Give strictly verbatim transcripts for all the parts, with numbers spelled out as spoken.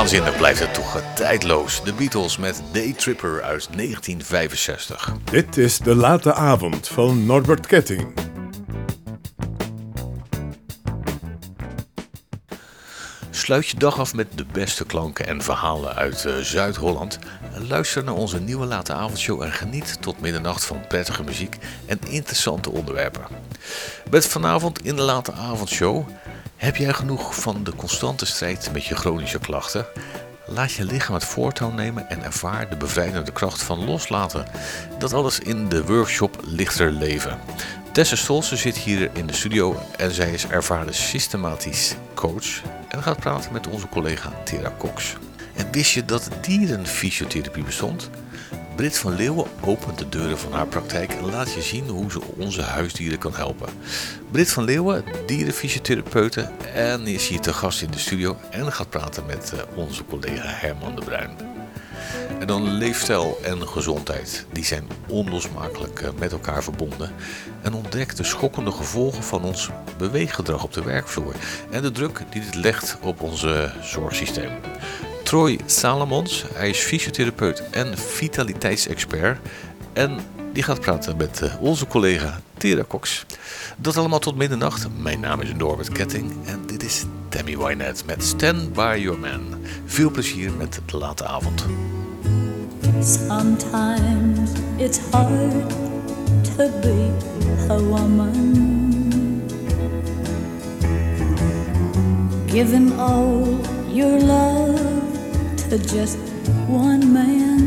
Waanzinnig blijft het toch tijdloos. De Beatles met Daytripper uit negentien vijfenzestig. Dit is De Late Avond van Norbert Ketting. Sluit je dag af met de beste klanken en verhalen uit uh, Zuid-Holland. Luister naar onze nieuwe Late Avondshow en geniet tot middernacht van prettige muziek en interessante onderwerpen. Met vanavond in de Late Avondshow: heb jij genoeg van de constante strijd met je chronische klachten? Laat je lichaam het voortouw nemen en ervaar de bevrijdende kracht van loslaten. Dat alles in de workshop Lichter Leven. Tessa Stolze zit hier in de studio en zij is ervaren systematisch coach en gaat praten met onze collega Tera Cox. En wist je dat dierenfysiotherapie bestond? Brit van Leeuwen opent de deuren van haar praktijk en laat je zien hoe ze onze huisdieren kan helpen. Brit van Leeuwen, dierenfysiotherapeute, en is hier te gast in de studio en gaat praten met onze collega Herman de Bruin. En dan leefstijl en gezondheid, die zijn onlosmakelijk met elkaar verbonden. En ontdek de schokkende gevolgen van ons beweeggedrag op de werkvloer en de druk die dit legt op ons zorgsysteem. Troy Salomons, hij is fysiotherapeut en vitaliteitsexpert en die gaat praten met onze collega Tera Cox. Dat allemaal tot middernacht. Mijn naam is Norbert Ketting en dit is Tammy Wynette met Stand By Your Man. Veel plezier met de late avond. Sometimes it's hard to be a woman, giving all your love to just one man.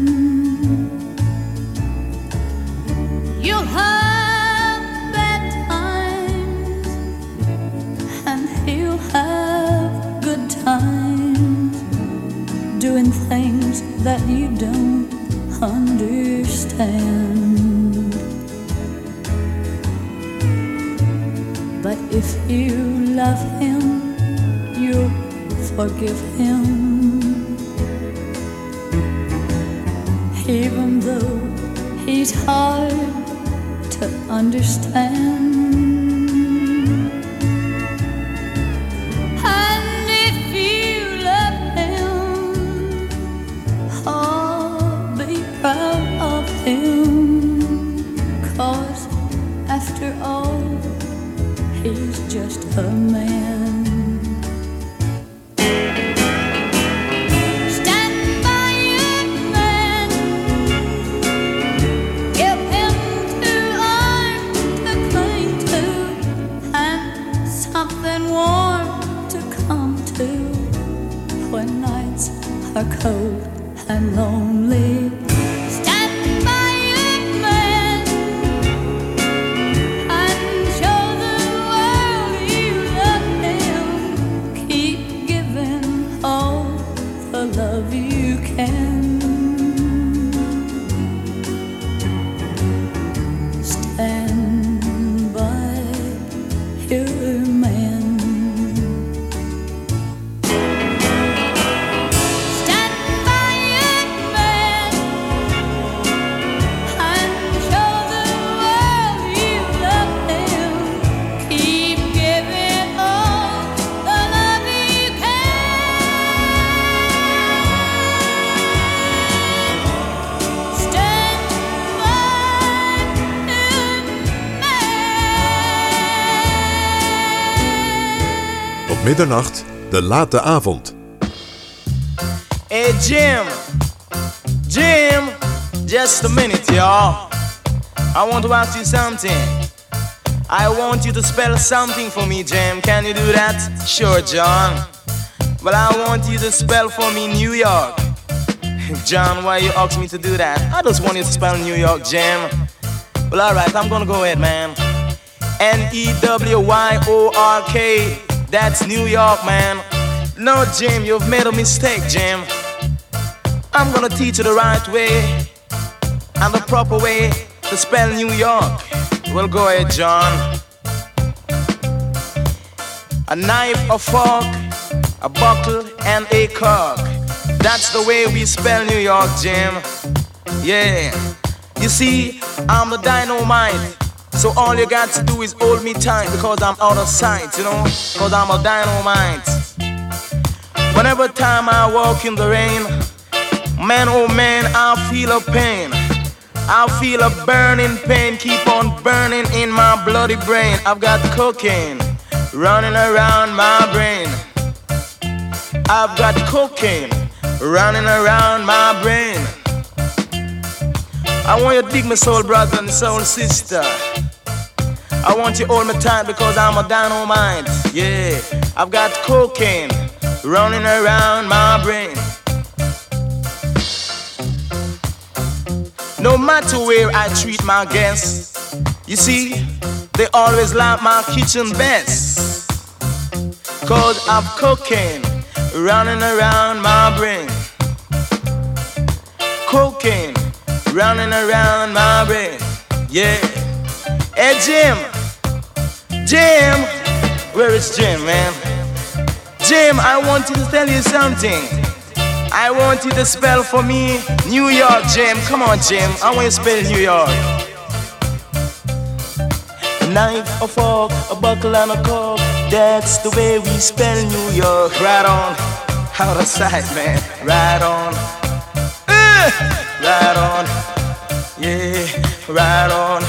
You'll have bad times and he'll have good times, doing things that you don't understand. But if you love him, you'll forgive him, even though he's hard to understand. And if you love him, oh, be proud of him, 'cause after all, he's just a man. Are cold and lonely. Stand by your man and show the world you love him. Keep giving all the love you can. Stand by your man. Middernacht, de late avond. Hey Jim, Jim, just a minute, y'all. I want to ask you something. I want you to spell something for me, Jim. Can you do that? Sure, John. Well, I want you to spell for me New York. John, why you ask me to do that? I just want you to spell New York, Jim. Well, alright, I'm gonna go ahead, man. N E W Y O R K. That's New York, man. No, Jim, you've made a mistake, Jim. I'm gonna teach you the right way and the proper way to spell New York. Well, go ahead, John. A knife, a fork, a bottle, and a cork. That's the way we spell New York, Jim. Yeah. You see, I'm the dynamite. So all you got to do is hold me tight, because I'm out of sight, you know, because I'm a dynamite. Whenever time I walk in the rain, man, oh man, I feel a pain. I feel a burning pain, keep on burning in my bloody brain. I've got cocaine running around my brain. I've got cocaine running around my brain. I want you to dig me, soul brother and soul sister. I want you to hold me tight because I'm a dynamite. Yeah, I've got cocaine running around my brain. No matter where I treat my guests, you see, they always like my kitchen best. Cause I've cocaine running around my brain. Cocaine running around my brain. Yeah. Hey Jim, Jim, where is Jim, man? Jim, I want to tell you something. I want you to spell for me New York, Jim. Come on, Jim, I want you to spell New York. A knife, a fork, a buckle and a cork. That's the way we spell New York. Right on, out of sight, man. Right on, uh, right on, yeah, right on.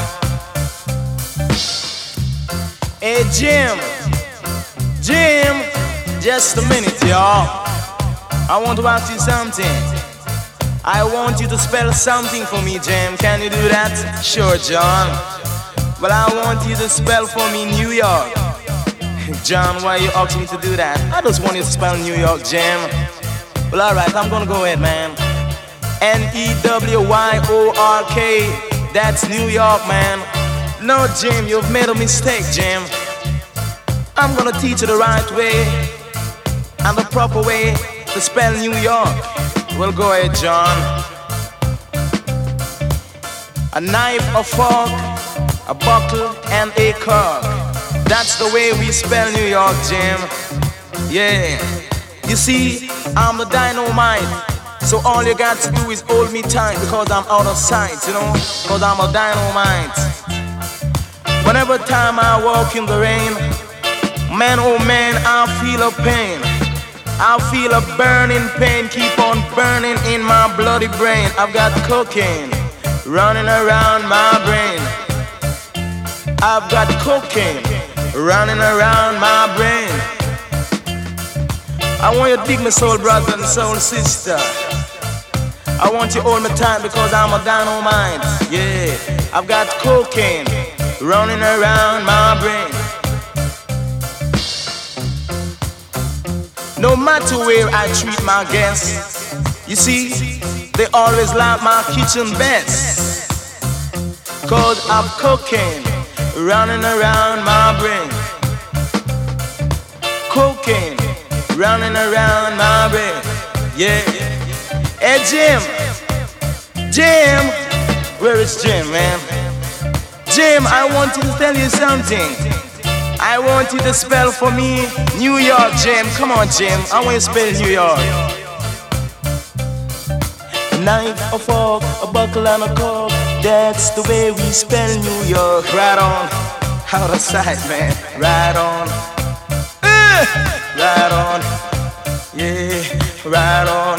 Hey Jim, Jim, just a minute, y'all. I want to ask you something. I want you to spell something for me, Jim. Can you do that? Sure, John. Well, I want you to spell for me New York. John, why you asking me to do that? I just want you to spell New York, Jim. Well, alright, I'm gonna go ahead, man. N E W Y O R K. That's New York, man. No, Jim, you've made a mistake, Jim. I'm gonna teach you the right way and the proper way to spell New York. Well, go ahead, John. A knife, a fork, a bottle, and a cork. That's the way we spell New York, Jim. Yeah. You see, I'm the dynamite. So all you got to do is hold me tight because I'm out of sight, you know? Because I'm a dynamite. Whenever time I walk in the rain, man, oh man, I feel a pain. I feel a burning pain, keep on burning in my bloody brain. I've got cocaine running around my brain. I've got cocaine running around my brain. I want you to dig me, soul brother and soul sister. I want you to hold me tight because I'm a dynamite. Yeah, I've got cocaine running around my brain. No matter where I treat my guests, you see, they always like my kitchen best. Cause I've cocaine running around my brain. Cocaine running around my brain. Yeah. Hey Jim, Jim, where is Jim, man? Jim, I want to tell you something. I want you to spell for me New York, Jim. Come on, Jim, I want you to spell New York. A knife, a fork, a buckle and a cork. That's the way we spell New York. Right on, out of sight, man. Right on, uh, right on, yeah, right on.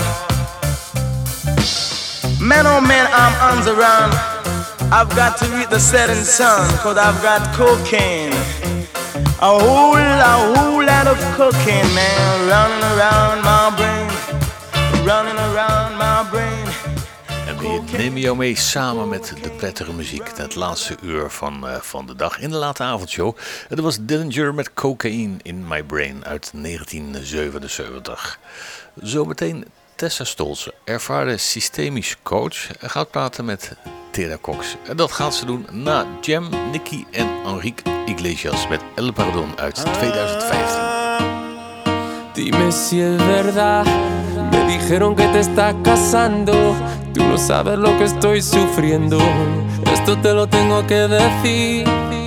Man, oh man, I'm on the run. I've got to read the setting sun, cause I've got cocaine. A whole, a whole lot of cocaine, man, running around my brain, running around my brain. En we nemen jou mee samen met de prettige muziek. Het laatste uur van, uh, van de dag in de late avondshow. Dat was Dillinger met Cocaine in My Brain uit negentien zevenenzeventig. Zometeen Tessa Stolze, ervaren systemisch coach, gaat praten met Tera Cox. En dat gaat ze doen na Jam, Nicky en Enrique Iglesias met El Perdón uit tweeduizend vijftien. Dime si es verdad, me dijeron que te estás casando. Tú no sabes lo que estoy sufriendo. Esto te lo tengo que decir.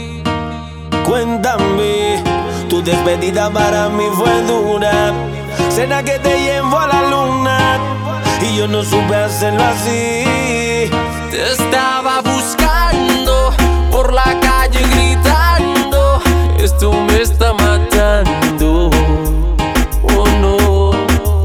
Cuéntame, tu despedida para mí fue dura. Cena que te llevo a la luna y yo no supe hacerlo así. Te estaba buscando por la calle gritando. Esto me está matando. Oh no.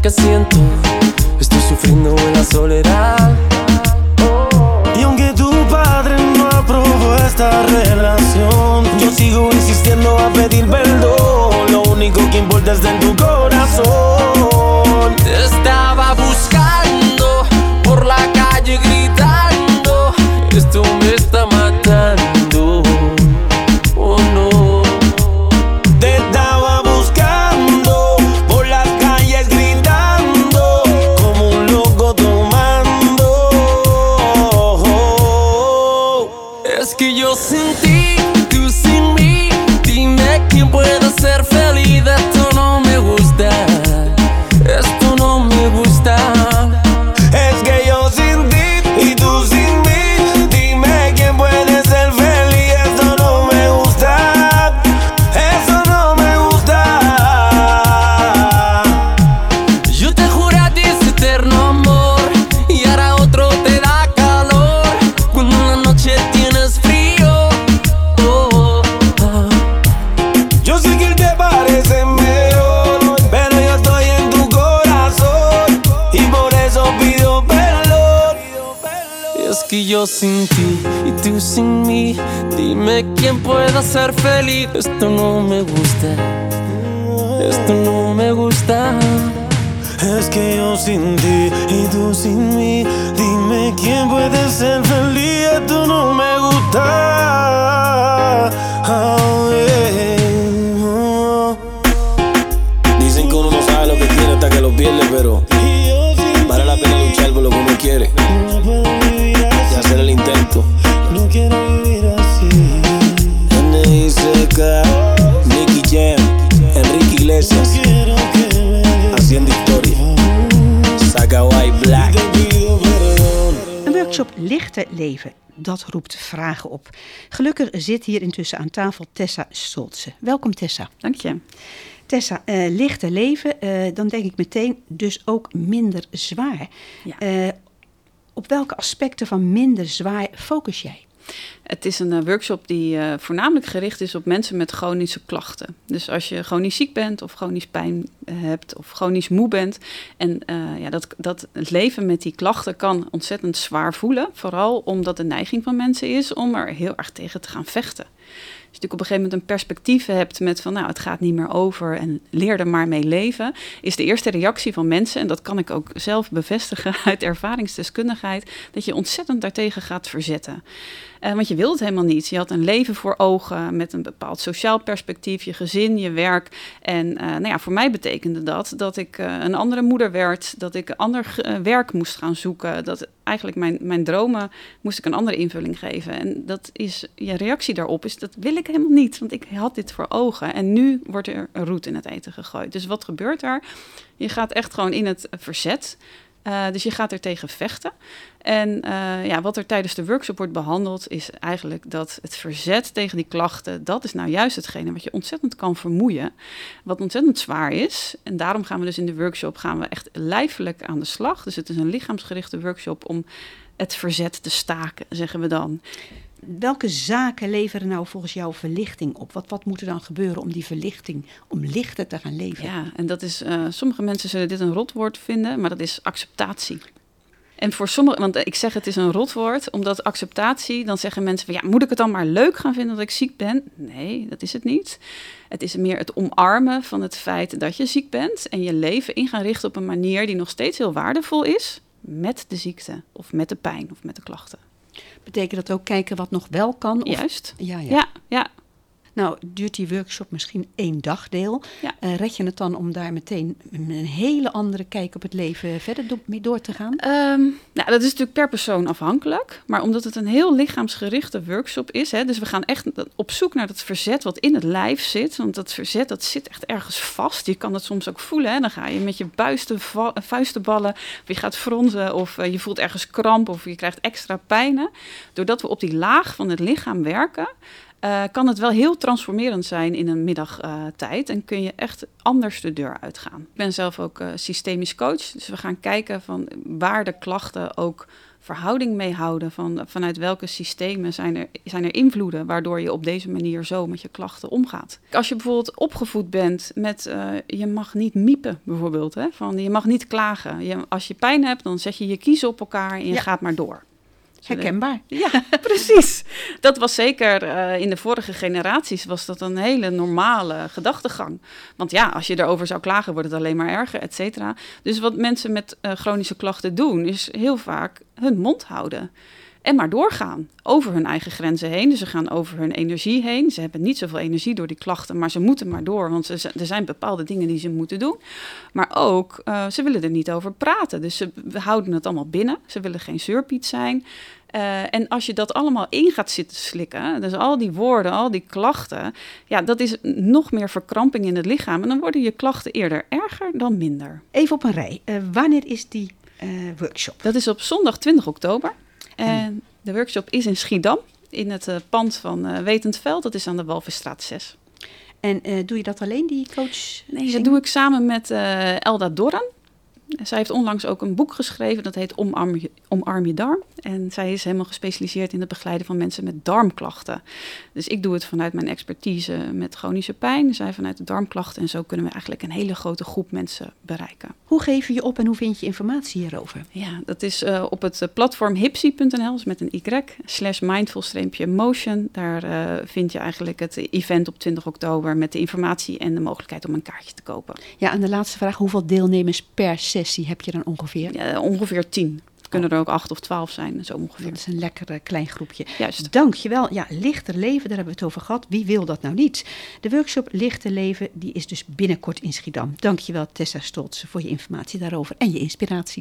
que siento. Estoy sufriendo en la soledad. Y aunque tu padre no aprobó esta relación, yo sigo insistiendo a pedir perdón. Lo único que importa es en tu corazón. Te estaba buscando por la calle gritando, esto me está matando. Oh no. Te estaba buscando por las calles gritando, como un loco tomando. Es que yo sin ti, tú sin mí. Dime quién puede ser feliz. Esto no me gusta. Esto no me gusta. Es que yo sin ti y tú sin mí. Dime quién puede ser feliz. Eso no me gusta. Eso no me gusta. Yo te juré a ti ese eterno amor y ahora otro te da calor cuando en la noche tienes frío. Oh, oh, oh. Yo sé que él te parece mejor, pero yo estoy en tu corazón y por eso pido perdón. Es que yo sin ti y tú sin mí. Dime quién pueda ser feliz. Esto no me gusta. Esto no me gusta. Es que yo sin ti y tú sin mí. Dime quién puede ser feliz. Esto no me gusta. Oh, yeah. Dicen que uno no sabe lo que quiere hasta que lo pierde, pero vale la pena luchar por lo que uno quiere y hacer el intento. No quiero vivir así. N I C K, Nicky Jam, Enrique Iglesias, haciendo historia. Saga White Black. Een workshop Lichter Leven, dat roept vragen op. Gelukkig zit hier intussen aan tafel Tessa Stoltze. Welkom Tessa. Dank je. Tessa, uh, lichter leven, uh, dan denk ik meteen dus ook minder zwaar. Ja. Uh, op welke aspecten van minder zwaar focus jij? Het is een uh, workshop die uh, voornamelijk gericht is op mensen met chronische klachten. Dus als je chronisch ziek bent of chronisch pijn uh, hebt of chronisch moe bent. En uh, ja, dat, dat het leven met die klachten kan ontzettend zwaar voelen. Vooral omdat de neiging van mensen is om er heel erg tegen te gaan vechten. Als je natuurlijk op een gegeven moment een perspectief hebt met van nou, het gaat niet meer over en leer er maar mee leven, is de eerste reactie van mensen, en dat kan ik ook zelf bevestigen uit ervaringsdeskundigheid, dat je ontzettend daartegen gaat verzetten. Uh, want je wilt het helemaal niet. Je had een leven voor ogen met een bepaald sociaal perspectief, je gezin, je werk. En uh, nou ja, voor mij betekende dat dat ik uh, een andere moeder werd, dat ik een ander uh, werk moest gaan zoeken, dat eigenlijk mijn, mijn dromen moest ik een andere invulling geven. En dat is, je reactie daarop is, dat wil ik helemaal niet, want ik had dit voor ogen. En nu wordt er een roet in het eten gegooid. Dus wat gebeurt er? Je gaat echt gewoon in het verzet. Uh, dus je gaat er tegen vechten. En uh, ja, wat er tijdens de workshop wordt behandeld is eigenlijk dat het verzet tegen die klachten, dat is nou juist hetgene wat je ontzettend kan vermoeien, wat ontzettend zwaar is. En daarom gaan we dus in de workshop gaan we echt lijfelijk aan de slag. Dus het is een lichaamsgerichte workshop om het verzet te staken, zeggen we dan. Welke zaken leveren nou volgens jou verlichting op? Wat, wat moet er dan gebeuren om die verlichting, om lichter te gaan leven? Ja, en dat is, uh, sommige mensen zullen dit een rotwoord vinden, maar dat is acceptatie. En voor sommigen, want ik zeg het is een rotwoord, omdat acceptatie, dan zeggen mensen van ja, moet ik het dan maar leuk gaan vinden dat ik ziek ben? Nee, dat is het niet. Het is meer het omarmen van het feit dat je ziek bent en je leven in gaan richten op een manier die nog steeds heel waardevol is met de ziekte of met de pijn of met de klachten. Betekent dat ook kijken wat nog wel kan? Of... Juist. Ja, ja. ja, ja. Nou, duurt die workshop misschien één dagdeel. Ja. Uh, red je het dan om daar meteen een hele andere kijk op het leven verder do- mee door te gaan? Um, nou, dat is natuurlijk per persoon afhankelijk. Maar omdat het een heel lichaamsgerichte workshop is, hè, dus we gaan echt op zoek naar dat verzet wat in het lijf zit. Want dat verzet, dat zit echt ergens vast. Je kan het soms ook voelen. Hè. Dan ga je met je buisten, va- vuisten ballen, of je gaat fronsen, of uh, je voelt ergens kramp, of je krijgt extra pijnen. Doordat we op die laag van het lichaam werken, Uh, kan het wel heel transformerend zijn in een middagtijd uh, en kun je echt anders de deur uitgaan. Ik ben zelf ook uh, systemisch coach, dus we gaan kijken van waar de klachten ook verhouding mee houden van vanuit welke systemen zijn er, zijn er invloeden waardoor je op deze manier zo met je klachten omgaat. Als je bijvoorbeeld opgevoed bent met uh, je mag niet miepen bijvoorbeeld, hè, van je mag niet klagen. Je, als je pijn hebt, dan zet je je kiezen op elkaar en je ja. gaat maar door. Herkenbaar. Ja, precies. Dat was zeker uh, in de vorige generaties was dat een hele normale gedachtegang. Want ja, als je erover zou klagen, wordt het alleen maar erger, et cetera. Dus wat mensen met uh, chronische klachten doen, is heel vaak hun mond houden. En maar doorgaan over hun eigen grenzen heen. Dus ze gaan over hun energie heen. Ze hebben niet zoveel energie door die klachten, maar ze moeten maar door. Want ze, er zijn bepaalde dingen die ze moeten doen. Maar ook, uh, ze willen er niet over praten. Dus ze houden het allemaal binnen. Ze willen geen zeurpiet zijn. Uh, en als je dat allemaal in gaat zitten slikken, dus al die woorden, al die klachten, ja, dat is nog meer verkramping in het lichaam. En dan worden je klachten eerder erger dan minder. Even op een rij. Uh, wanneer is die uh, workshop? Dat is op zondag twintig oktober. En de workshop is in Schiedam, in het uh, pand van uh, Wetend Veld. Dat is aan de Walvisstraat zes. En uh, doe je dat alleen, die coach? Nee, dat doe ik samen met uh, Elda Dorren. Zij heeft onlangs ook een boek geschreven, dat heet Omarm je, Omarm je darm. En zij is helemaal gespecialiseerd in het begeleiden van mensen met darmklachten. Dus ik doe het vanuit mijn expertise met chronische pijn, zij vanuit de darmklachten. En zo kunnen we eigenlijk een hele grote groep mensen bereiken. Hoe geef je je op en hoe vind je informatie hierover? Ja, dat is uh, op het platform hipsi punt n l, dus met een y, slash mindful-motion. Daar uh, vind je eigenlijk het event op twintig oktober met de informatie en de mogelijkheid om een kaartje te kopen. Ja, en de laatste vraag, hoeveel deelnemers per sessie heb je dan ongeveer? Ja, ongeveer tien. Het kunnen er ook acht of twaalf zijn, zo ongeveer. Dat is een lekker uh, klein groepje. Juist. Dankjewel. Ja, lichter leven, daar hebben we het over gehad. Wie wil dat nou niet? De workshop Lichter Leven, die is dus binnenkort in Schiedam. Dankjewel Tessa Stoltze voor je informatie daarover en je inspiratie.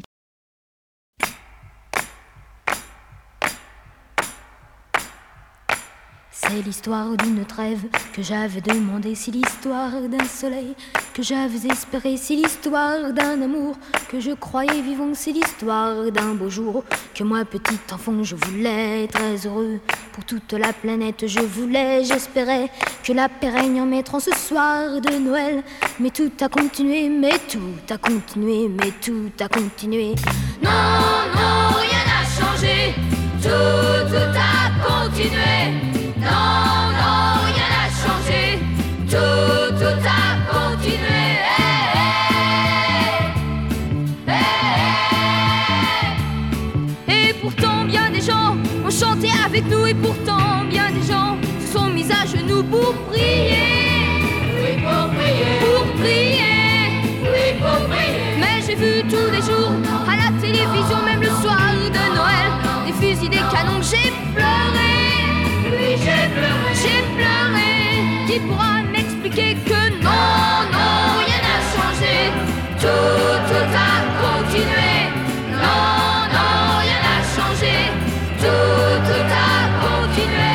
C'est l'histoire d'une trêve que j'avais demandé, c'est l'histoire d'un soleil que j'avais espéré, c'est l'histoire d'un amour que je croyais vivant, c'est l'histoire d'un beau jour que moi petit enfant je voulais très heureux pour toute la planète, je voulais, j'espérais que la paix règne en mettre en ce soir de Noël, mais tout a continué, mais tout a continué, mais tout a continué. Non, non, rien n'a changé, tout, tout a continué. Non, non, rien n'a changé, tout, tout a continué. Hey, hey, hey. Et pourtant bien des gens ont chanté avec nous, et pourtant bien des gens se sont mis à genoux pour prier. Oui, pour prier. Pour prier. Oui, pour prier. Mais j'ai vu tous les jours à la télévision, même le soir de Noël, des fusils, des canons, j'ai pleuré. Oui, j'ai pleuré, j'ai pleuré. Qui pourra m'expliquer que non, non, rien n'a changé, tout, tout a continué. Non, non, rien n'a changé, tout, tout a continué.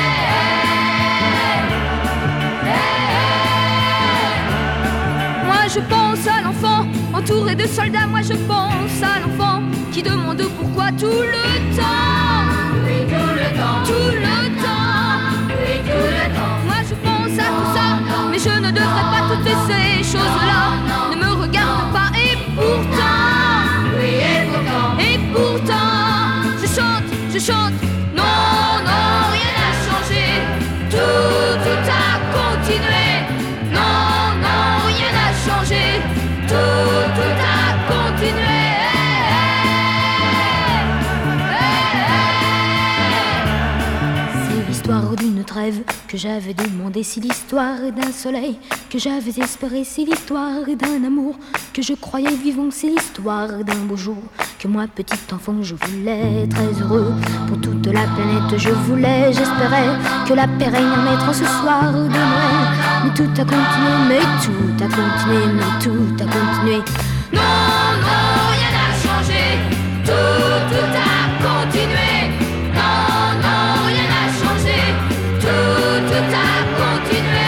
Moi je pense à l'enfant entouré de soldats, moi je pense à l'enfant qui demande pourquoi tout le temps. Oui, tout le temps, tout le temps, oui, tout le temps. Moi je pense à tout ça, mais je ne devrais pas toutes ces choses-là. Ne me regarde pas et pourtant, oui, et pourtant, et pourtant, je chante, je chante. Non, non, rien n'a changé, tout, tout a continué. Non, non, rien n'a changé, tout, tout a continué. L'histoire d'une trêve que j'avais demandé, c'est l'histoire d'un soleil que j'avais espéré, c'est l'histoire d'un amour que je croyais vivant, c'est l'histoire d'un beau jour que moi petit enfant je voulais très heureux pour toute la planète, je voulais, j'espérais que la paix règne en mettre ce soir de Noël, mais tout a continué, mais tout a continué, mais tout a continué. Non, non, rien n'a changé, tout, tout a continué. Non, non, rien n'a changé, tout, tout a continué.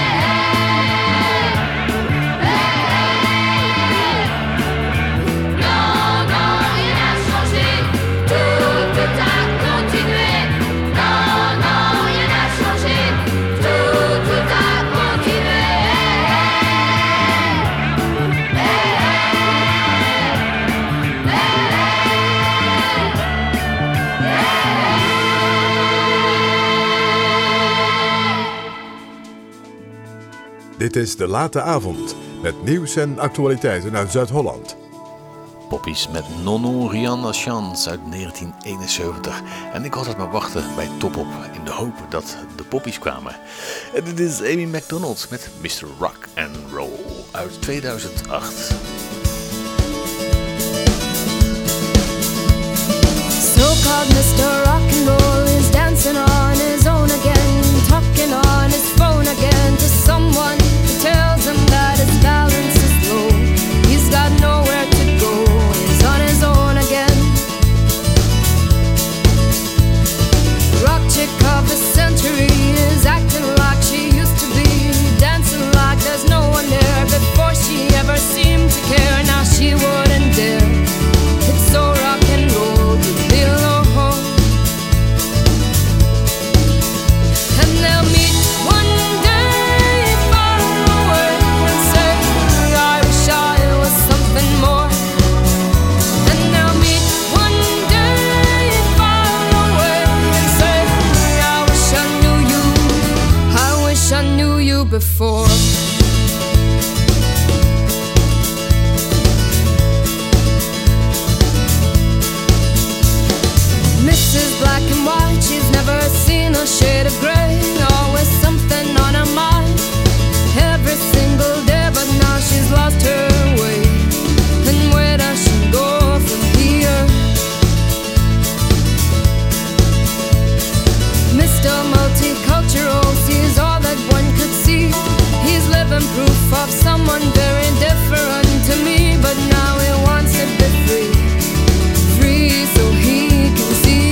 Non, non, rien n'a changé, tout, tout a continué. Non, non, rien n'a changé, tout, tout a continué. Dit is De Late Avond, met nieuws en actualiteiten uit Zuid-Holland. Poppies met Nono Rihanna Chance uit negentien eenenzeventig. En ik had het maar wachten bij Top Op in de hoop dat de poppies kwamen. En dit is Amy Macdonald met mister Rock and Roll uit tweeduizend acht. So-called mister Rock and Roll is dancing on his own again, talking on his phone again to someone who tells him that his balance is low. He's got nowhere to go, he's on his own again. Rock chick of the century is acting like she used to be, dancing like there's no one there. Before she ever seemed to care, now she wouldn't dare. It's so rock and roll to be alone. And they'll meet one day far away and say, I wish I was something more. And they'll meet one day far away and say, I wish I knew you, I wish I knew you before. Missus Black and White, she's never seen a shade of grey, always something on her mind, every single day, but now she's lost her way. And where does she go from here? Mister Multicultural sees all that one could see. He's living proof of someone very different to me, but now he wants to be free, free so he can see.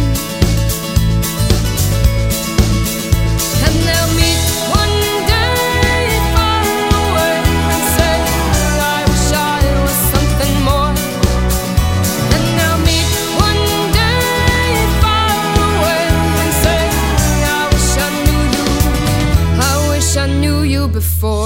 And they'll meet one day far away and say, I wish I was something more. And they'll meet one day far away and say, I wish I knew you, I wish I knew you before.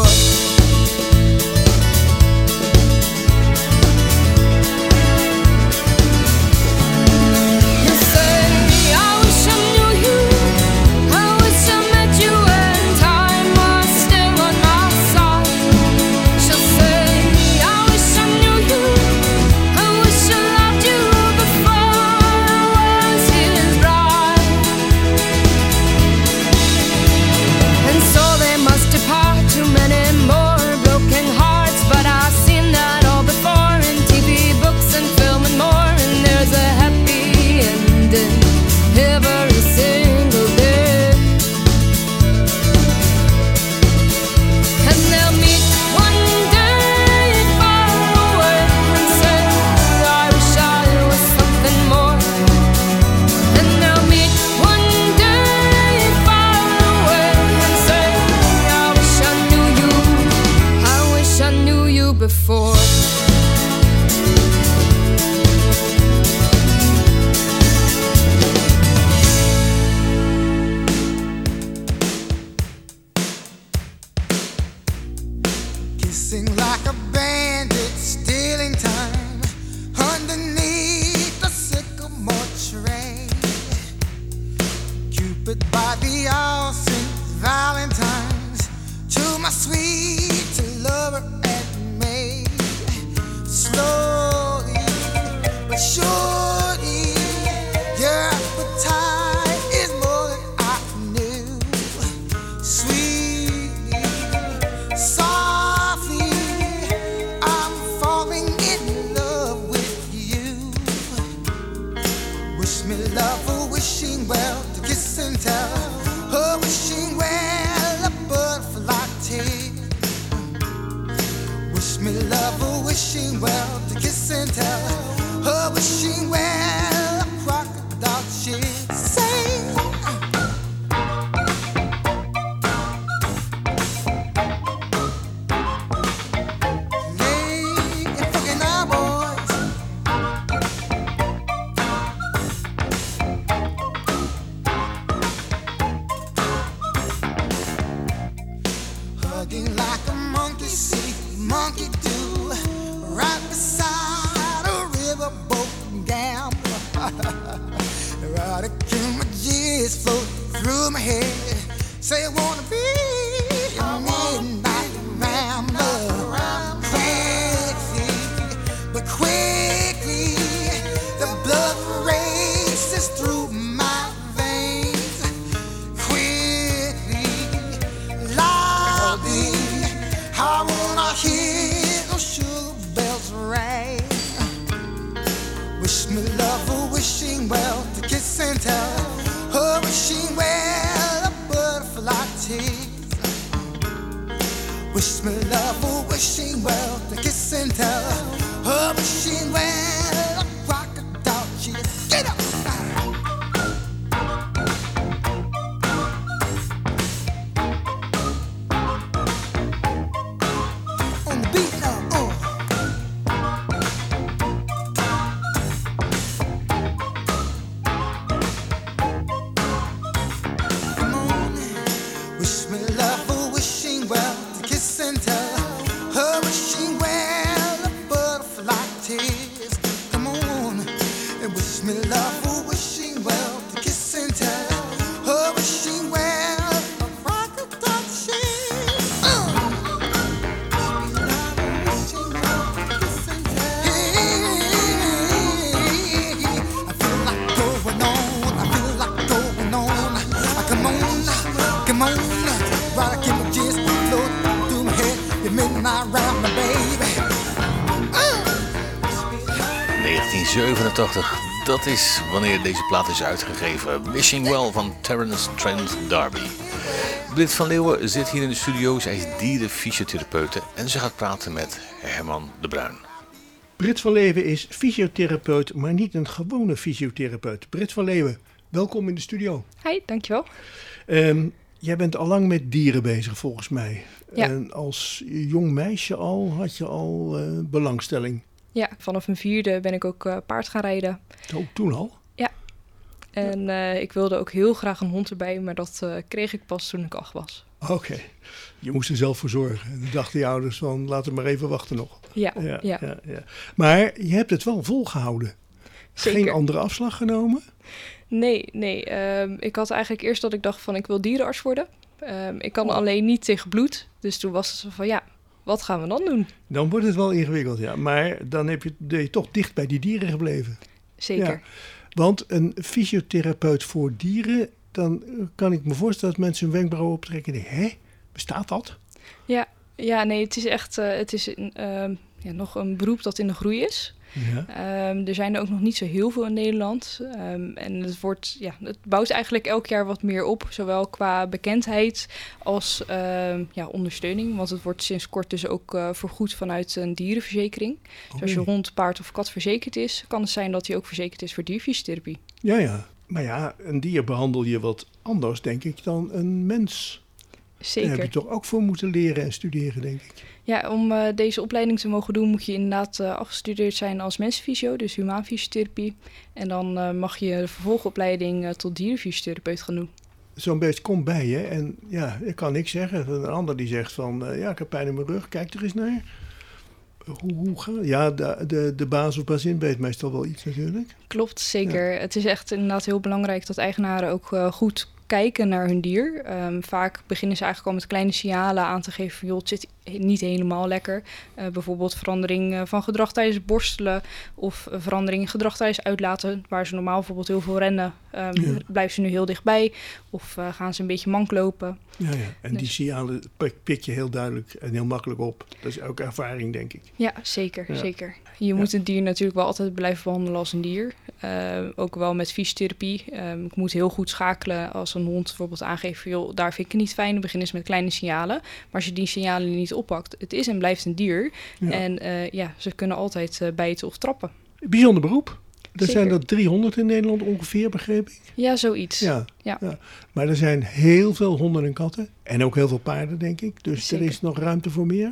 Before. Kissing like a bandit, stealing time underneath the sycamore tree. Cupid by the all saints Valentine's to my sweet lover. Slowly but surely, your appetite is more than I knew. Sweetly, softly, I'm falling in love with you. Wish me love, or wishing well, to kiss and tell. Oh, wishing well, a butterfly tale. Wish me love, or wishing well, to kiss and tell. Oh, wishing well, a crocodile should say. Hey, fucking our boys. Hugging like a monkey see, monkey do, right beside a riverboat gambler. Erotic images float through my head. Say I wanna be your midnight Wish me love, oh, wishing well, to kiss and tell. Oh, wishing well, crocodile cheese. Get up! On the beat now, oh. Come on, wish me love, oh, wishing well, to kiss and tell. Oh, wishing well, a butterfly tears. Come on, and wish me love, oh, wishing well, to kiss and tell. Oh, wishing well, a crocodile cheese. Uh. Wishing well, to kiss and tell. Hey, I feel like going on, I feel like going on. Ah, come on, come on, right, I keep my gist float through my head. You make me not round my baby. negentien zevenentachtig, dat is wanneer deze plaat is uitgegeven. Wishing Well van Terence Trent D'Arby. Brit van Leeuwen zit hier in de studio. Zij is dierenfysiotherapeute en ze gaat praten met Herman de Bruin. Brit van Leeuwen is fysiotherapeut, maar niet een gewone fysiotherapeut. Brit van Leeuwen, welkom in de studio. Hi, dankjewel. Um, jij bent al lang met dieren bezig volgens mij. Ja. En als jong meisje al had je al uh, belangstelling. Ja, vanaf mijn vierde ben ik ook uh, paard gaan rijden. Oh, toen al? Ja. En uh, ik wilde ook heel graag een hond erbij, maar dat uh, kreeg ik pas toen ik acht was. Oké, okay. Je moest er zelf voor zorgen. En toen dachten je ouders van, laten we maar even wachten nog. Ja, ja, ja. ja, ja. Maar je hebt het wel volgehouden. Zeker. Geen andere afslag genomen? Nee, nee. Um, ik had eigenlijk eerst dat ik dacht van, ik wil dierenarts worden. Um, ik kan oh. alleen niet tegen bloed. Dus toen was het zo van, ja, wat gaan we dan doen? Dan wordt het wel ingewikkeld, ja. Maar dan heb je, ben je toch dicht bij die dieren gebleven. Zeker. Ja. Want een fysiotherapeut voor dieren, dan kan ik me voorstellen dat mensen hun wenkbrauwen optrekken en denken, hé, bestaat dat? Ja, ja, nee, het is echt, uh, het is een, uh, ja, nog een beroep dat in de groei is. Ja. Um, er zijn er ook nog niet zo heel veel in Nederland. Um, en het, wordt, ja, het bouwt eigenlijk elk jaar wat meer op. Zowel qua bekendheid als um, ja, ondersteuning. Want het wordt sinds kort dus ook uh, vergoed vanuit een dierenverzekering. Oh, dus als je hond, paard of kat verzekerd is, kan het zijn dat hij ook verzekerd is voor dierfysiotherapie. Ja, ja. Maar ja, een dier behandel je wat anders, denk ik, dan een mens. Zeker. Daar heb je toch ook voor moeten leren en studeren, denk ik. Ja, om uh, deze opleiding te mogen doen moet je inderdaad uh, afgestudeerd zijn als mensenfysio, dus humaanfysiotherapie. En dan uh, mag je de vervolgopleiding uh, tot dierenfysiotherapeut gaan doen. Zo'n beest komt bij je en ja, ik kan niks zeggen. Een ander die zegt van, uh, ja, ik heb pijn in mijn rug, kijk er eens naar. Hoe, hoe gaat het? Ja, de, de, de baas of bazin weet meestal wel iets natuurlijk. Klopt, zeker. Ja. Het is echt inderdaad heel belangrijk dat eigenaren ook uh, goed kijken naar hun dier. Um, vaak beginnen ze eigenlijk al met kleine signalen aan te geven van, joh, het zit niet helemaal lekker. Uh, bijvoorbeeld verandering uh, van gedrag tijdens borstelen of uh, verandering in gedrag tijdens uitlaten. Waar ze normaal bijvoorbeeld heel veel rennen, um, ja. blijven ze nu heel dichtbij of uh, gaan ze een beetje mank lopen. Ja, ja. En dus die signalen pik je heel duidelijk en heel makkelijk op. Dat is ook ervaring, denk ik. Ja, zeker, ja. zeker. Je ja. moet het dier natuurlijk wel altijd blijven behandelen als een dier. Uh, ook wel met fysiotherapie. Um, ik moet heel goed schakelen als een hond bijvoorbeeld aangeeft, joh, daar vind ik het niet fijn. Dan beginnen ze met kleine signalen. Maar als je die signalen niet oppakt, het is en blijft een dier. Ja. En uh, ja, ze kunnen altijd uh, bijten of trappen. Bijzonder beroep. Er Zeker. zijn er driehonderd in Nederland ongeveer, begreep ik. Ja, zoiets. Ja, ja. ja. Maar er zijn heel veel honden en katten. En ook heel veel paarden, denk ik. Dus Zeker. Er is nog ruimte voor meer?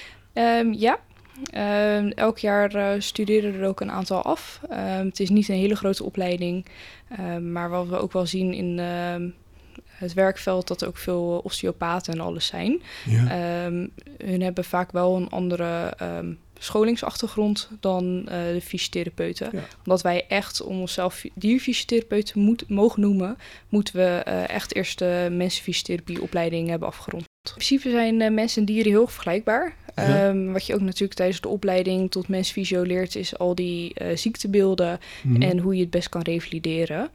Um, ja. Uh, elk jaar uh, studeren er ook een aantal af. Uh, het is niet een hele grote opleiding. Uh, maar wat we ook wel zien in uh, het werkveld, dat er ook veel osteopaten en alles zijn. Ja. Um, hun hebben vaak wel een andere um, scholingsachtergrond dan uh, de fysiotherapeuten. Ja. Omdat wij echt, om onszelf dierfysiotherapeuten moet, mogen noemen, moeten we uh, echt eerst de mensenfysiotherapieopleiding hebben afgerond. In principe zijn uh, mensen en dieren heel vergelijkbaar. Ja. Um, wat je ook natuurlijk tijdens de opleiding tot mensenfysio leert, is al die uh, ziektebeelden mm-hmm. en hoe je het best kan revalideren.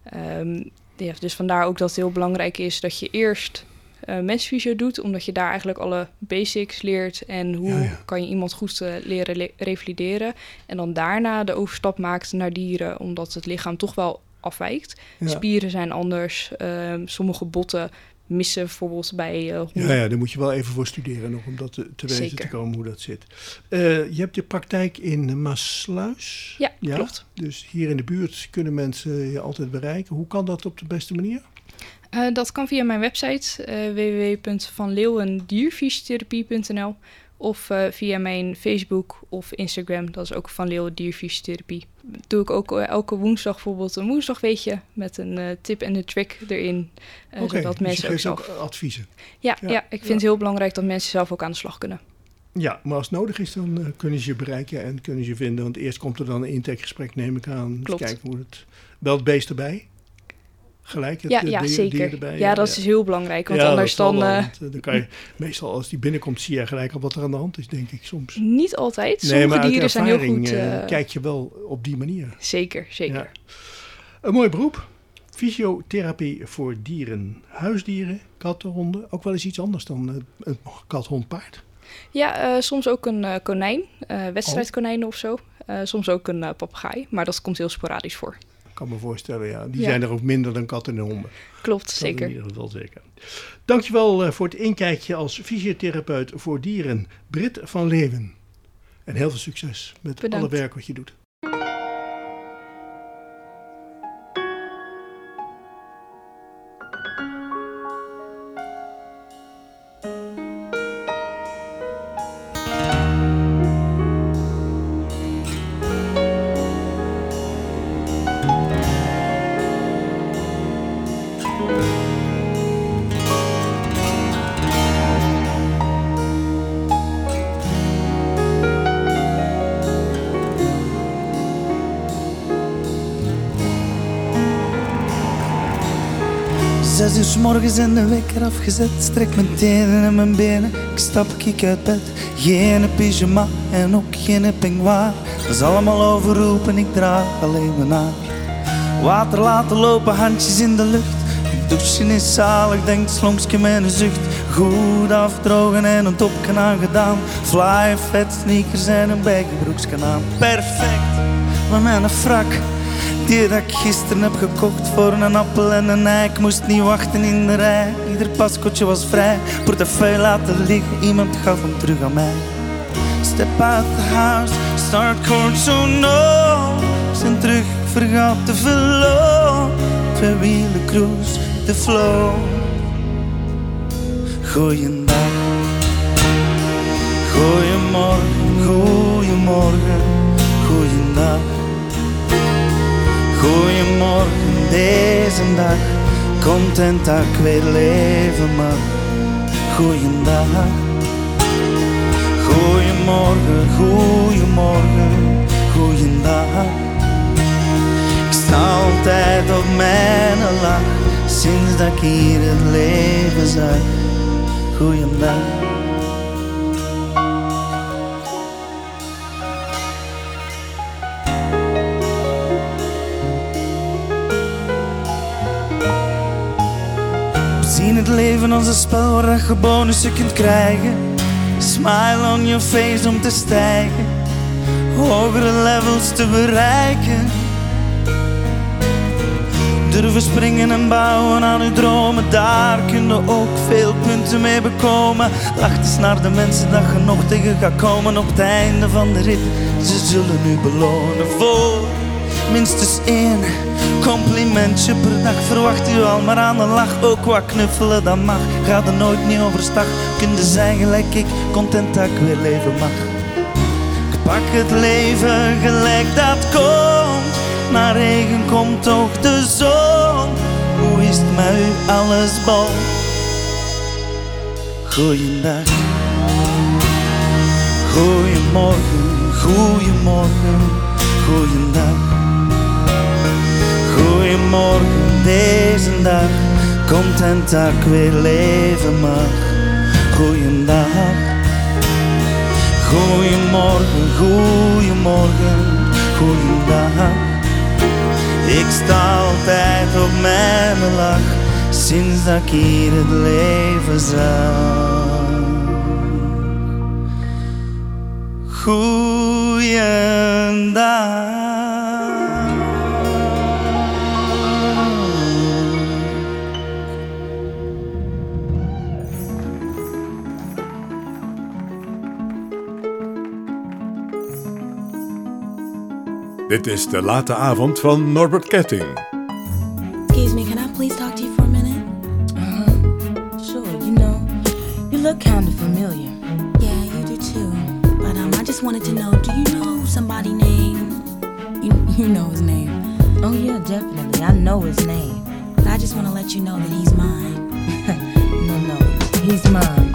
Um, ja, dus vandaar ook dat het heel belangrijk is dat je eerst uh, mensenfysio doet, omdat je daar eigenlijk alle basics leert en hoe ja, ja. kan je iemand goed uh, leren le- revalideren. En dan daarna de overstap maakt naar dieren, omdat het lichaam toch wel afwijkt. Ja. Spieren zijn anders, um, sommige botten missen bijvoorbeeld bij uh, honden. Ja, ja, daar moet je wel even voor studeren nog om dat te, te weten Zeker. te komen hoe dat zit. Uh, je hebt je praktijk in Maassluis. Ja, ja, klopt. Dus hier in de buurt kunnen mensen je altijd bereiken. Hoe kan dat op de beste manier? Uh, dat kan via mijn website uh, w w w punt van leeuwen dierfysiotherapie punt n l of uh, via mijn Facebook of Instagram. Dat is ook Van Leeuwen Dierfysiotherapie. Doe ik ook uh, elke woensdag bijvoorbeeld een woensdagweetje met een uh, tip en een trick erin. Uh, okay, zodat dus mensen je geeft ook ook zelf... adviezen? Ja, ja, ja ik vind ja. het heel belangrijk dat mensen zelf ook aan de slag kunnen. Ja, maar als het nodig is, dan uh, kunnen ze je bereiken en kunnen ze je vinden. Want eerst komt er dan een intakegesprek, neem ik aan. Klopt. Dus kijken hoe het... Wel het beest erbij. Gelijk het ja, uh, ja, dier, zeker. dier erbij. Ja, ja, dat ja. is heel belangrijk. Want ja, anders dan... Wel, uh, want, uh, dan kan je, meestal als die binnenkomt, zie je gelijk al wat er aan de hand is, denk ik soms. Niet altijd. Nee, Sommige maar dieren zijn heel goed... Uh, kijk je wel op die manier. Zeker, zeker. Ja. Een mooi beroep. Fysiotherapie voor dieren. Huisdieren, katten, honden. Ook wel eens iets anders dan uh, een kat, hond, paard. Ja, uh, soms ook een uh, konijn. Uh, wedstrijdkonijnen of zo. Uh, soms ook een uh, papegaai. Maar dat komt heel sporadisch voor. Ik kan me voorstellen, ja. Die ja. zijn er ook minder dan katten en honden. Klopt, dat zeker. In ieder geval zeker. Dankjewel uh, voor het inkijkje als fysiotherapeut voor dieren. Brit van Leeuwen. En heel veel succes met Bedankt. alle werk wat je doet. Zes uur 's morgens en de wekker afgezet. Strek mijn tenen en mijn benen. Ik stap ik uit bed. Geen pyjama en ook geen peignoir. Dat is allemaal overroepen, ik draag alleen mijn haar. Water laten lopen, handjes in de lucht. Douchen is zalig, denkt slomsje met een zucht. Goed afdrogen en een topje aangedaan. Fly, vet, sneakers en een bijgebroeksje aan. Perfect, maar mijn frak die dat ik gisteren heb gekocht voor een appel en een ei. Ik moest niet wachten in de rij, ieder pascootje was vrij. Portefeuille laten liggen, iemand gaf hem terug aan mij. Step out the house, start court so no. Zijn terug, ik vergat te veel. Twee wielen cruise, de flow. Goeiedag, goeiemorgen, goeiemorgen, goeiedag. Goeiemorgen, deze dag, content dat ik weer leven mag. Goeiedag, goeiemorgen, goeiemorgen, goeiedag. Ik sta altijd op mijn lach, sinds dat ik hier het leven zag. Goeiedag. Zien het leven als een spel waar je bonussen kunt krijgen. Smile on your face om te stijgen, hogere levels te bereiken. Durven springen en bouwen aan uw dromen, daar kun je ook veel punten mee bekomen. Lach eens naar de mensen dat je nog tegen gaat komen. Op het einde van de rit, ze zullen u belonen voor minstens één complimentje per dag. Verwacht u al maar aan de lach, ook wat knuffelen dat mag. Ga er nooit niet overstag, kun je zijn gelijk ik, content dat ik weer leven mag. Ik pak het leven gelijk dat komt, na regen komt toch de zon. Hoe is het met u, alles bon? Goeiedag, goeiemorgen, goeiemorgen, goeiedag. Goeiemorgen, deze dag, content dat ik weer leven mag. Goeiedag, goeiemorgen, goeiemorgen, goeiedag. Ik sta altijd op mijn lach, sinds dat ik hier het leven zag. Goeiedag. Dit is de late avond van Norbert Ketting. Excuse me, can I please talk to you for a minute? Uh-huh. Sure, you know, you look kind of familiar. Yeah, you do too. But um, I just wanted to know, do you know somebody named... You, you know his name. Oh yeah, definitely. I know his name. But I just want to let you know that he's mine. No, no, he's mine.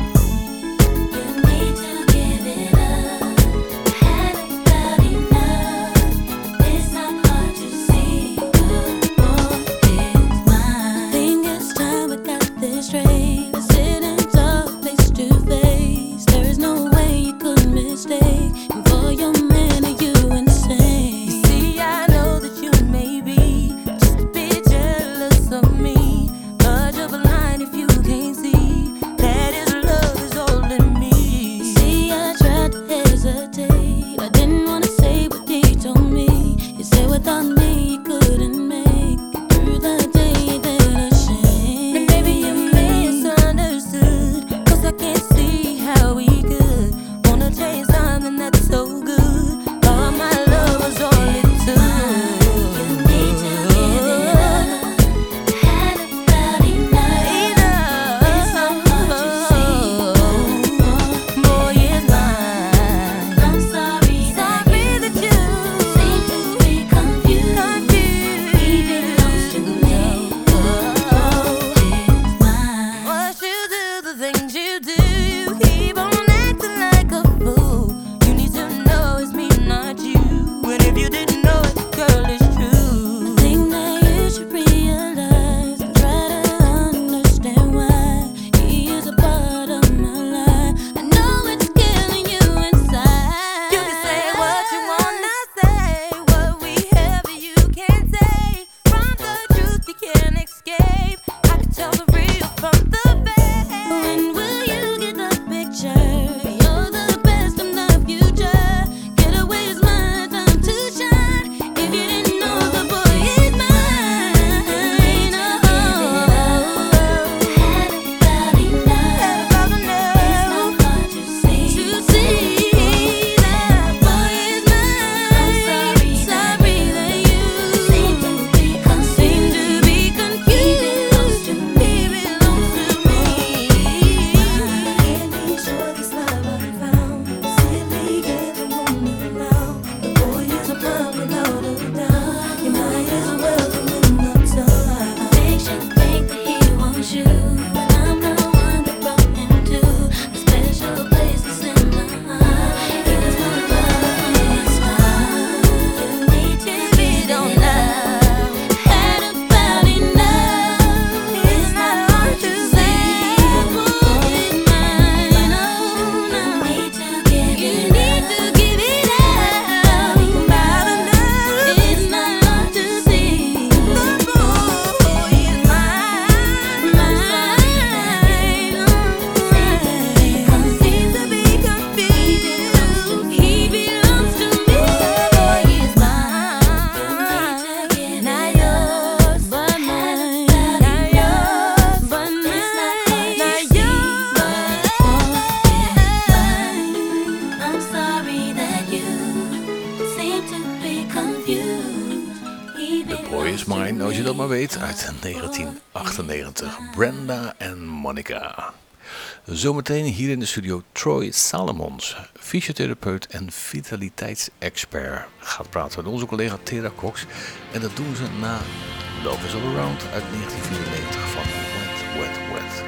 Mine, als je dat maar weet, uit negentien achtennegentig. Brenda en Monica. Zometeen hier in de studio Troy Salomons, fysiotherapeut en vitaliteitsexpert. Gaat praten met onze collega Tera Cox. En dat doen ze na Love is All Around uit negentien vierennegentig van Wet, Wet, Wet.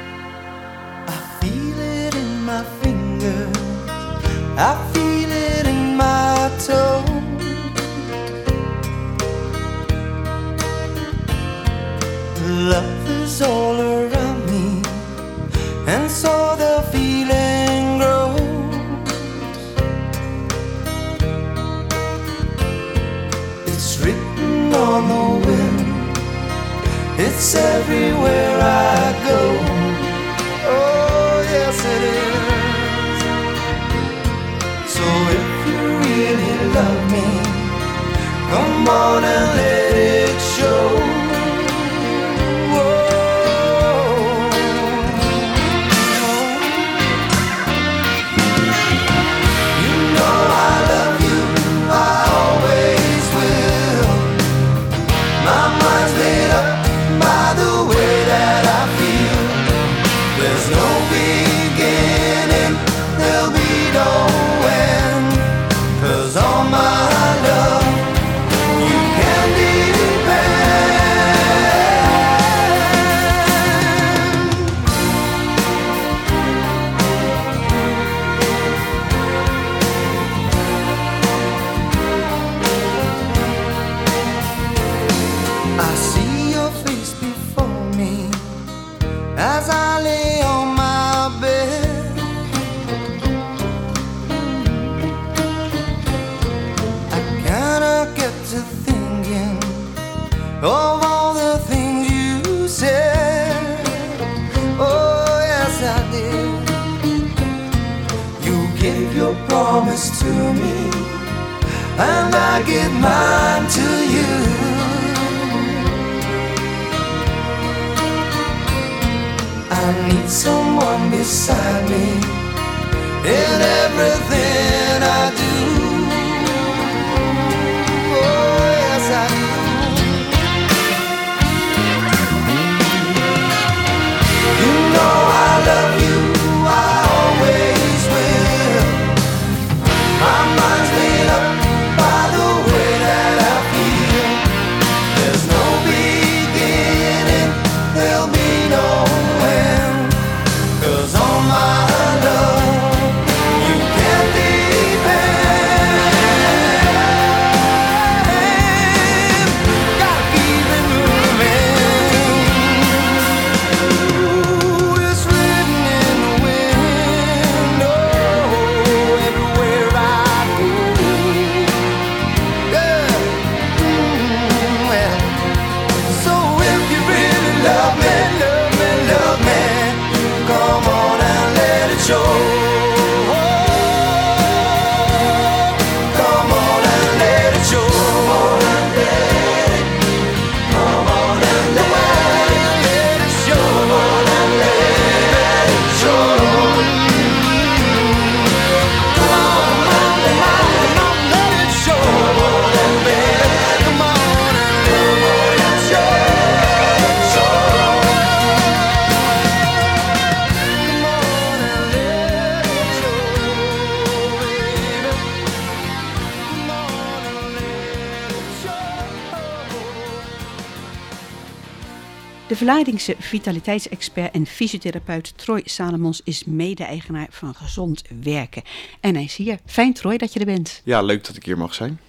I feel it in my fingers, I feel it in my toes. Love is all around me, and so the feeling grows. It's written on the wind, it's everywhere I go. Oh yes it is. So if you really love me, come on and let it show. give your promise to me, and I give mine to you. I need someone beside me in everything I do. Oh, yes, I do. You know I love you, I always will. My mind's made up by the way that I feel. There's no beginning, there'll be no end. 'Cause on my love you can depend. Gotta keep it moving. Ooh, it's written in the wind. Oh, everywhere I go. Yeah. Mm, yeah. So if you really love me, love me, love me, come on and let it show. Come on and let it show. Come on and let it show. Come on and let it show. Come on, come on, come on, let it show. Come on and let it, come on and let it show. Show. De Vlaardingse vitaliteitsexpert en fysiotherapeut Troy Salomons is mede-eigenaar van Gezond Werken. En hij is hier. Fijn, Troy, dat je er bent. Ja, leuk dat ik hier mag zijn.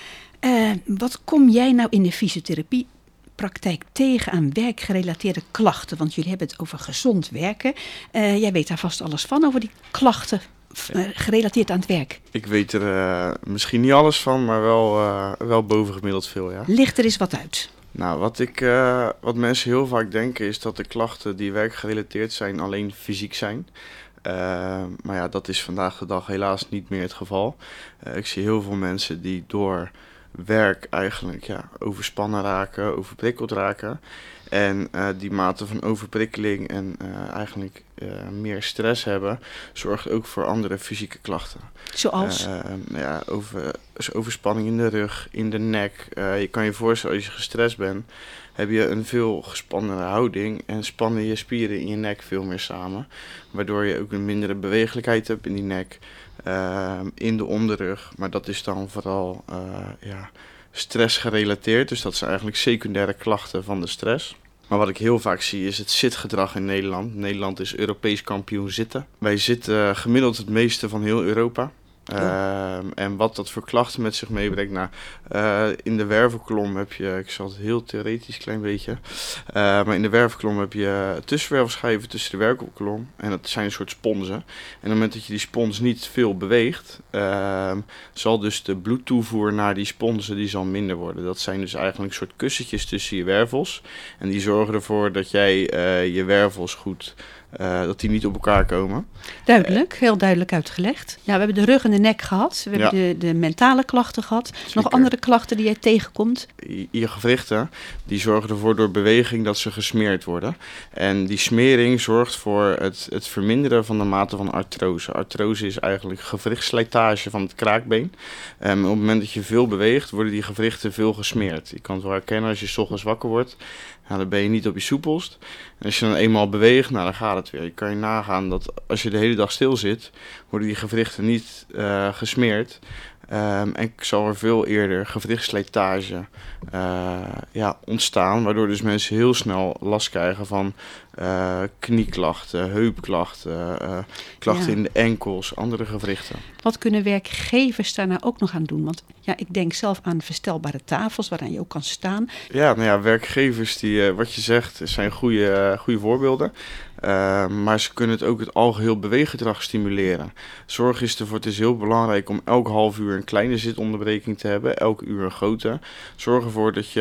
Uh, wat kom jij nou in de fysiotherapiepraktijk tegen aan werkgerelateerde klachten? Want jullie hebben het over gezond werken. Uh, jij weet daar vast alles van over die klachten uh, gerelateerd aan het werk. Ik weet er uh, misschien niet alles van, maar wel, uh, wel bovengemiddeld veel, ja. Licht er eens wat uit. Nou, wat, ik, uh, wat mensen heel vaak denken is dat de klachten die werkgerelateerd zijn alleen fysiek zijn. Uh, maar ja, dat is vandaag de dag helaas niet meer het geval. Uh, ik zie heel veel mensen die door werk eigenlijk ja, overspannen raken, overprikkeld raken. En uh, die mate van overprikkeling en uh, eigenlijk uh, meer stress hebben, zorgt ook voor andere fysieke klachten. Zoals? Uh, ja, over, overspanning in de rug, in de nek. Uh, je kan je voorstellen, als je gestrest bent, heb je een veel gespannere houding en spannen je spieren in je nek veel meer samen. Waardoor je ook een mindere bewegelijkheid hebt in die nek, uh, in de onderrug. Maar dat is dan vooral uh, ja, stressgerelateerd, dus dat zijn eigenlijk secundaire klachten van de stress. Maar wat ik heel vaak zie is het zitgedrag in Nederland. Nederland is Europees kampioen zitten. Wij zitten gemiddeld het meeste van heel Europa. Uh, oh. En wat dat voor klachten met zich meebrengt. Nou, uh, in de wervelkolom heb je, ik zal het heel theoretisch klein beetje, uh, maar in de wervelkolom heb je tussenwervelschijven tussen de wervelkolom. En dat zijn een soort sponsen. En op het moment dat je die spons niet veel beweegt, uh, zal dus de bloedtoevoer naar die sponsen die zal minder worden. Dat zijn dus eigenlijk een soort kussentjes tussen je wervels. En die zorgen ervoor dat jij uh, je wervels goed, Uh, dat die niet op elkaar komen. Duidelijk, heel duidelijk uitgelegd. Ja, we hebben de rug en de nek gehad. We hebben ja. de, de mentale klachten gehad. Zeker. Nog andere klachten die jij tegenkomt? Je gewrichten, die zorgen ervoor door beweging dat ze gesmeerd worden. En die smering zorgt voor het, het verminderen van de mate van artrose. Artrose is eigenlijk gewrichtsslijtage van het kraakbeen. Um, op het moment dat je veel beweegt, worden die gewrichten veel gesmeerd. Je kan het wel herkennen als je 's ochtends wakker wordt. Nou, dan ben je niet op je soepelst. En als je dan eenmaal beweegt, nou, dan gaat het weer. Je kan je nagaan dat als je de hele dag stil zit, worden die gewrichten niet uh, gesmeerd. Um, en zal er veel eerder gewrichtsslijtage uh, ja, ontstaan, waardoor dus mensen heel snel last krijgen van uh, knieklachten, heupklachten, uh, klachten ja. in de enkels, andere gewrichten. Wat kunnen werkgevers daar nou ook nog aan doen? Want ja, ik denk zelf aan verstelbare tafels waaraan je ook kan staan. Ja, nou ja, werkgevers die, uh, wat je zegt, zijn goede, uh, goede voorbeelden. Uh, maar ze kunnen het ook het algeheel beweeggedrag stimuleren. Zorg is ervoor, het is heel belangrijk om elk half uur een kleine zitonderbreking te hebben, elk uur een grote. Zorg ervoor dat je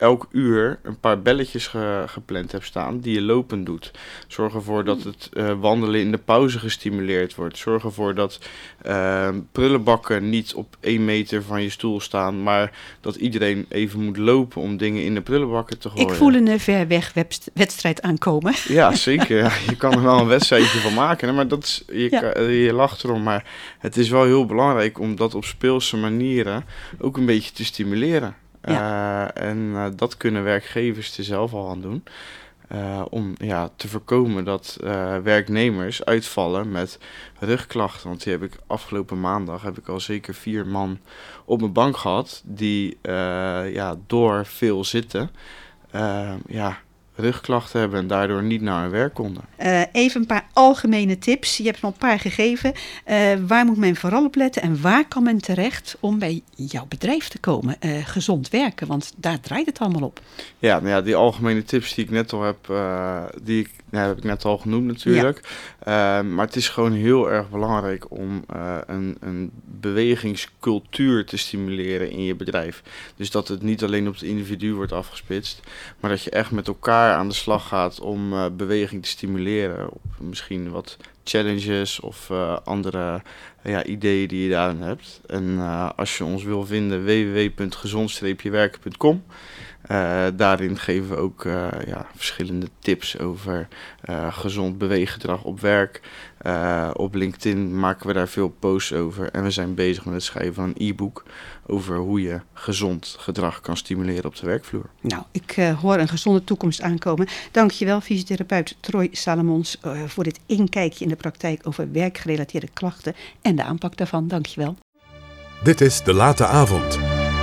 elk uur een paar belletjes ge, gepland hebt staan die je lopend doet. Zorg ervoor dat het uh, wandelen in de pauze gestimuleerd wordt. Zorg ervoor dat uh, prullenbakken niet op één meter van je stoel staan, maar dat iedereen even moet lopen om dingen in de prullenbakken te gooien. Ik voel een ver weg wedstrijd aankomen. Ja, zeker. Ja, je kan er wel een wedstrijdje van maken, hè, maar dat is, je, ja. je lacht erom. Maar het is wel heel belangrijk om dat op speelse manieren ook een beetje te stimuleren. Ja. Uh, en uh, dat kunnen werkgevers er zelf al aan doen. Uh, om ja, te voorkomen dat uh, werknemers uitvallen met rugklachten. Want die heb ik afgelopen maandag heb ik al zeker vier man op mijn bank gehad die uh, ja, door veel zitten uh, ja, rugklachten hebben en daardoor niet naar hun werk konden. Uh, even een paar algemene tips. Je hebt er al een paar gegeven. Uh, waar moet men vooral op letten en waar kan men terecht om bij jouw bedrijf te komen? Uh, gezond werken, want daar draait het allemaal op. Ja, nou ja, die algemene tips die ik net al heb, uh, die ik, nou, heb ik net al genoemd natuurlijk. Ja. Uh, maar het is gewoon heel erg belangrijk om uh, een, een bewegingscultuur te stimuleren in je bedrijf. Dus dat het niet alleen op het individu wordt afgespitst, maar dat je echt met elkaar aan de slag gaat om uh, beweging te stimuleren. Op misschien wat challenges of uh, andere uh, ja, ideeën die je daarin hebt. En uh, als je ons wil vinden, w w w punt gezond werken punt com. Uh, daarin geven we ook uh, ja, verschillende tips over uh, gezond beweeggedrag op werk. Uh, op LinkedIn maken we daar veel posts over. En we zijn bezig met het schrijven van een e-book over hoe je gezond gedrag kan stimuleren op de werkvloer. Nou, ik uh, hoor een gezonde toekomst aankomen. Dankjewel, fysiotherapeut Troy Salomons, uh, voor dit inkijkje in de praktijk over werkgerelateerde klachten en de aanpak daarvan. Dankjewel. Dit is De Late Avond.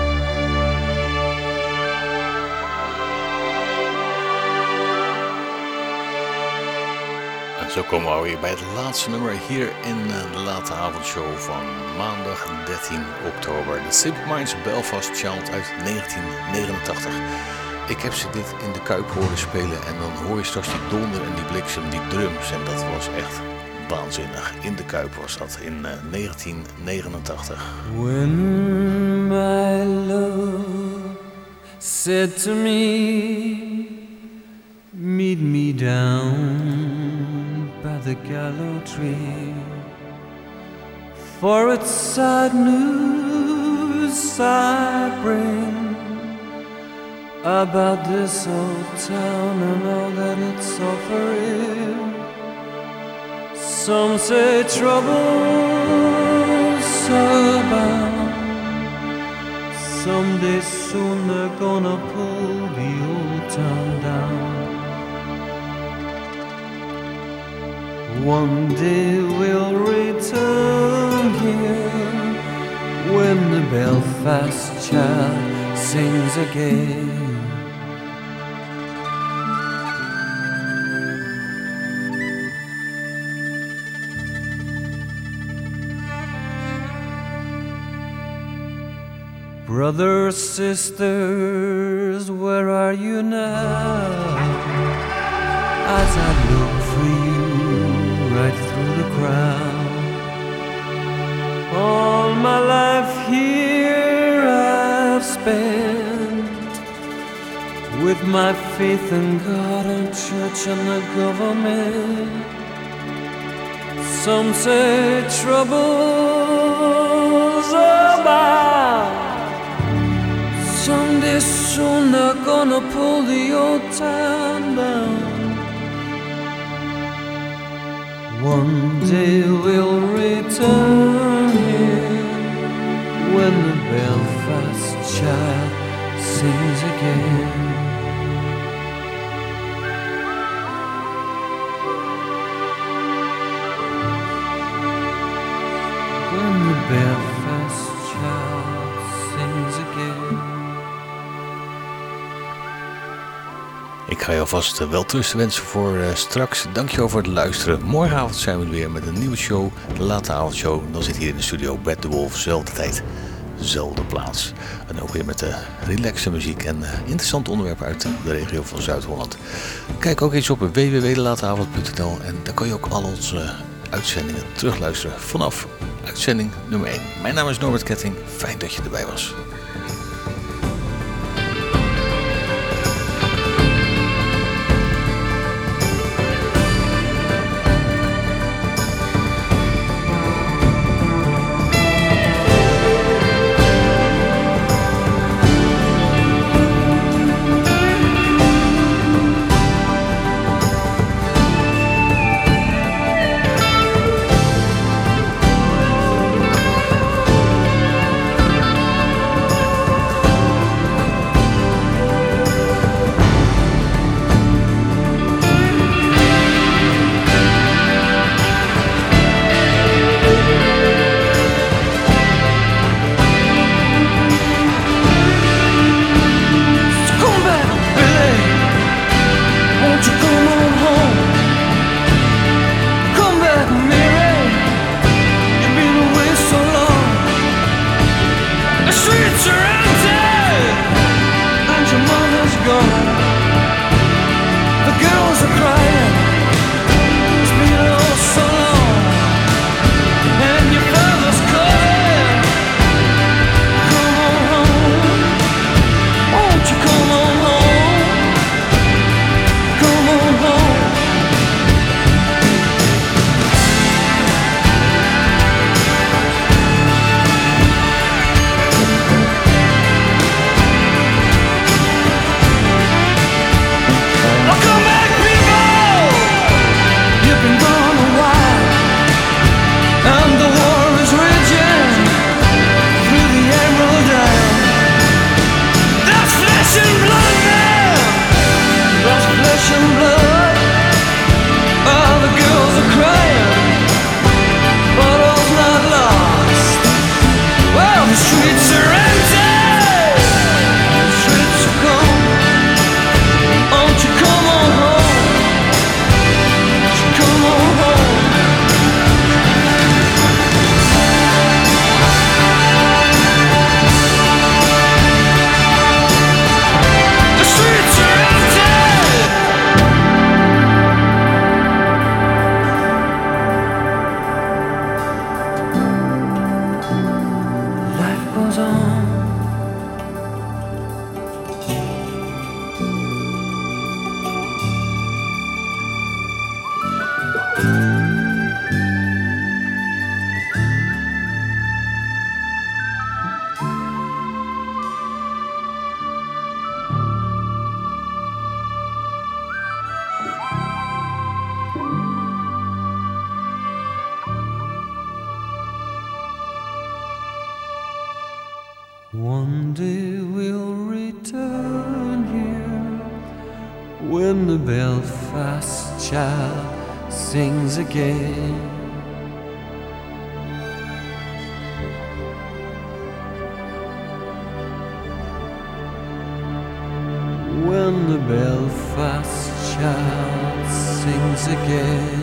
Zo komen we alweer bij het laatste nummer hier in de Late Avondshow van maandag dertien oktober. De Simple Minds Belfast Child uit negentien negenentachtig. Ik heb ze dit in de Kuip horen spelen en dan hoor je straks die donder en die bliksem, die drums. En dat was echt waanzinnig. In de Kuip was dat in uh, negentien negenentachtig. When my love said to me, meet me down by the gallows tree, for it's sad news I bring about this old town and all that it's offering. Some say trouble's abound, someday soon they're gonna pull the old town down. One day we'll return here when the Belfast child sings again. Brothers, sisters, where are you now? As I look for you right through the crowd, all my life here I've spent with my faith in God and church and the government. Some say trouble's abound, someday soon they're gonna pull the old town down. One day we'll return here when the Belfast child sings again. When the Belfast child sings again. Ik ga je alvast wel trusten wensen voor uh, straks. Dankjewel voor het luisteren. Morgenavond zijn we weer met een nieuwe show, de Late Avondshow. Dan zit hier in de studio Bert de Wolf, zelfde tijd, zelfde plaats. En ook weer met de relaxe muziek en uh, interessante onderwerpen uit de regio van Zuid-Holland. Kijk ook eens op w w w punt de lateavond punt n l en daar kan je ook al onze uh, uitzendingen terugluisteren vanaf uitzending nummer één. Mijn naam is Norbert Ketting, fijn dat je erbij was. One day we'll return here when the Belfast child sings again. When the Belfast child sings again.